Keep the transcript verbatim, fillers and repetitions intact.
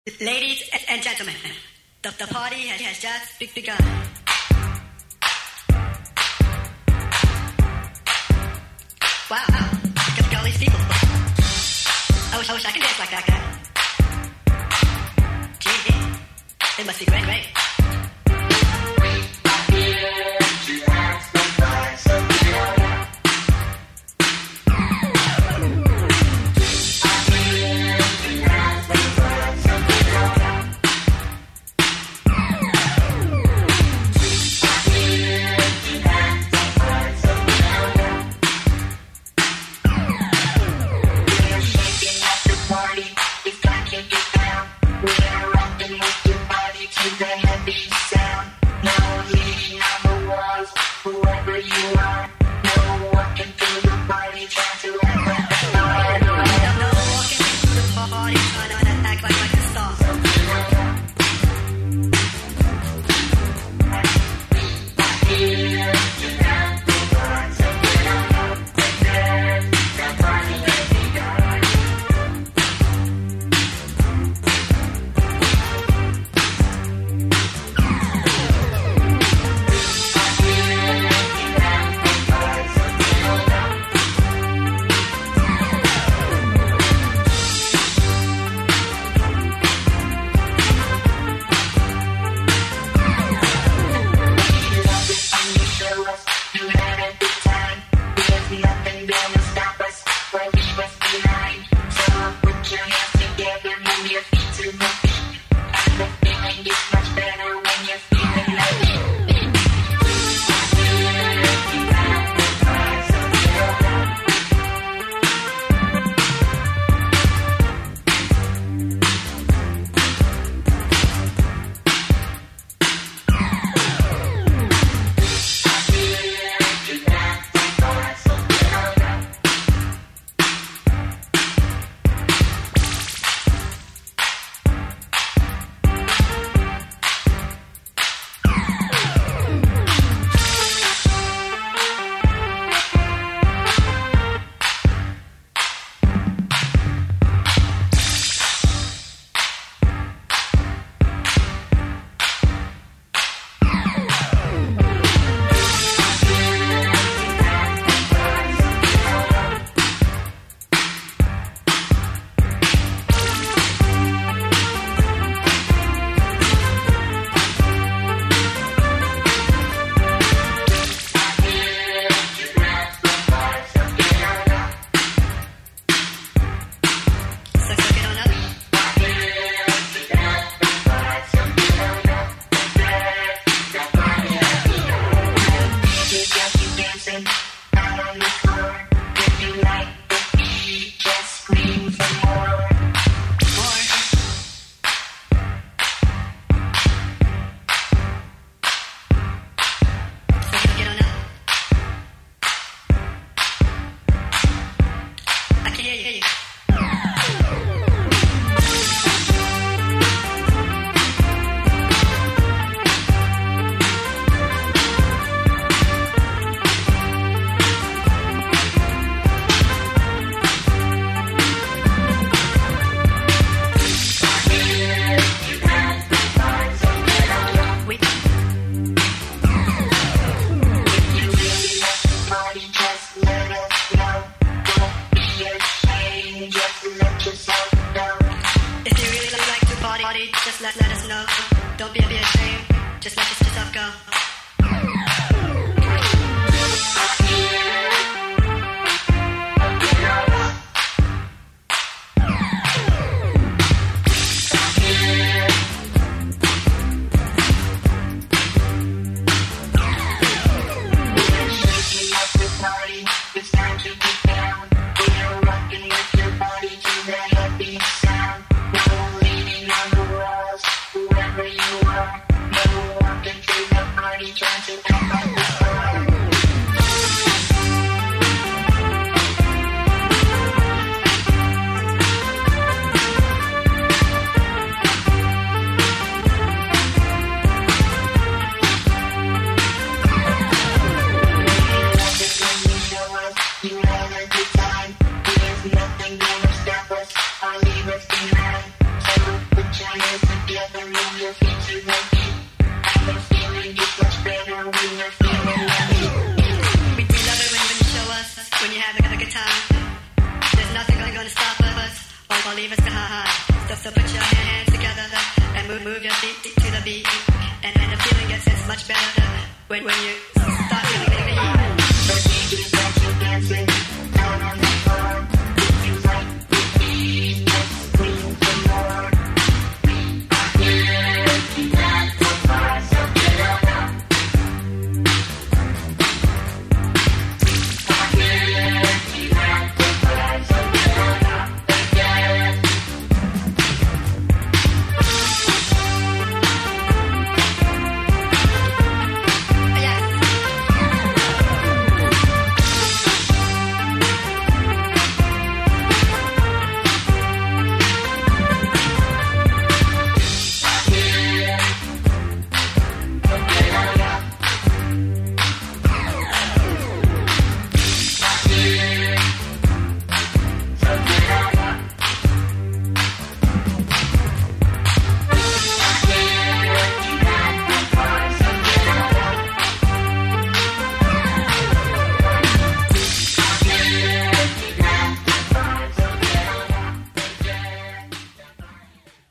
Ladies and gentlemen, the, the party has, has just be- begun. Wow, wow, look at all these people. I wish, I wish I could dance like that guy. Gee, it must be great, great. Nothing gonna stop us or leave us behind. So put your When you have a good time, there's nothing gonna, gonna stop us or, or leave us behind. So, so put your hands together and move, move your feet to the beat, and, and the feeling gets, gets much better when, when you start feeling the heat.